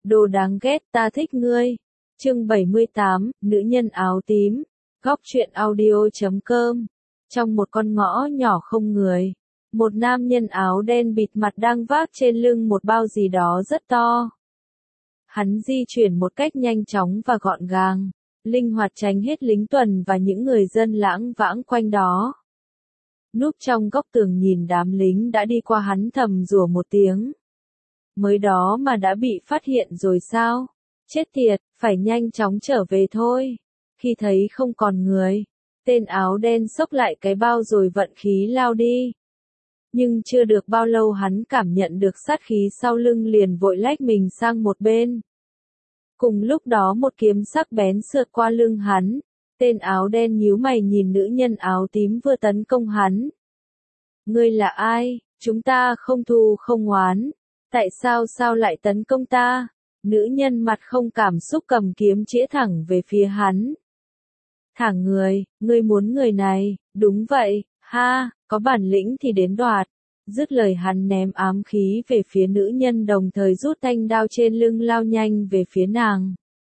Đồ đáng ghét, ta thích ngươi. Chương 78, nữ nhân áo tím. Góc truyện audio.com. Trong một con ngõ nhỏ không người, một nam nhân áo đen bịt mặt đang vác trên lưng một bao gì đó rất to. Hắn di chuyển một cách nhanh chóng và gọn gàng, linh hoạt tránh hết lính tuần và những người dân lãng vãng quanh đó. Núp trong góc tường nhìn đám lính đã đi qua, hắn thầm rủa một tiếng. Mới đó mà đã bị phát hiện rồi sao? Chết tiệt, phải nhanh chóng trở về thôi. Khi thấy không còn người, tên áo đen xốc lại cái bao rồi vận khí lao đi. Nhưng chưa được bao lâu hắn cảm nhận được sát khí sau lưng, liền vội lách mình sang một bên. Cùng lúc đó một kiếm sắc bén sượt qua lưng hắn. Tên áo đen nhíu mày nhìn nữ nhân áo tím vừa tấn công hắn. Ngươi là ai? Chúng ta không thù không oán. Tại sao lại tấn công ta? Nữ nhân mặt không cảm xúc cầm kiếm chĩa thẳng về phía hắn. Thẳng người, ngươi muốn người này? Đúng vậy, ha, có bản lĩnh thì đến đoạt. Dứt lời hắn ném ám khí về phía nữ nhân, đồng thời rút thanh đao trên lưng lao nhanh về phía nàng.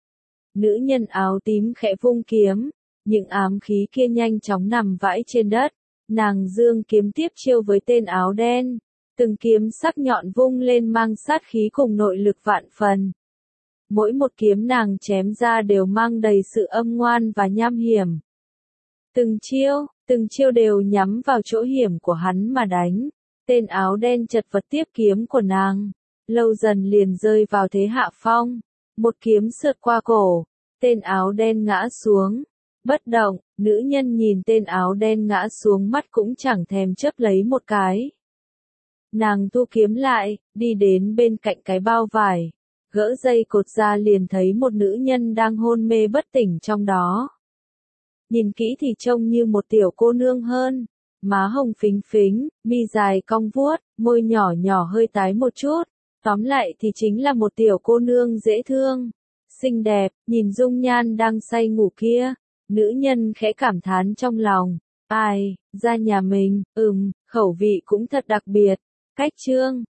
Nữ nhân áo tím khẽ vung kiếm, những ám khí kia nhanh chóng nằm vãi trên đất. Nàng giương kiếm tiếp chiêu với tên áo đen. Từng kiếm sắc nhọn vung lên mang sát khí cùng nội lực vạn phần. Mỗi một kiếm nàng chém ra đều mang đầy sự âm ngoan và nham hiểm. Từng chiêu đều nhắm vào chỗ hiểm của hắn mà đánh. Tên áo đen chật vật tiếp kiếm của nàng, lâu dần liền rơi vào thế hạ phong. Một kiếm sượt qua cổ, tên áo đen ngã xuống. Bất động, nữ nhân nhìn tên áo đen ngã xuống, mắt cũng chẳng thèm chớp lấy một cái. Nàng thu kiếm lại, đi đến bên cạnh cái bao vải, gỡ dây cột ra, liền thấy một nữ nhân đang hôn mê bất tỉnh trong đó. Nhìn kỹ thì trông như một tiểu cô nương hơn, má hồng phính phính, mi dài cong vuốt, môi nhỏ nhỏ hơi tái một chút. Tóm lại thì chính là một tiểu cô nương dễ thương, xinh đẹp. Nhìn dung nhan đang say ngủ kia, nữ nhân khẽ cảm thán trong lòng. Ai, ra nhà mình, khẩu vị cũng thật đặc biệt. Cách chương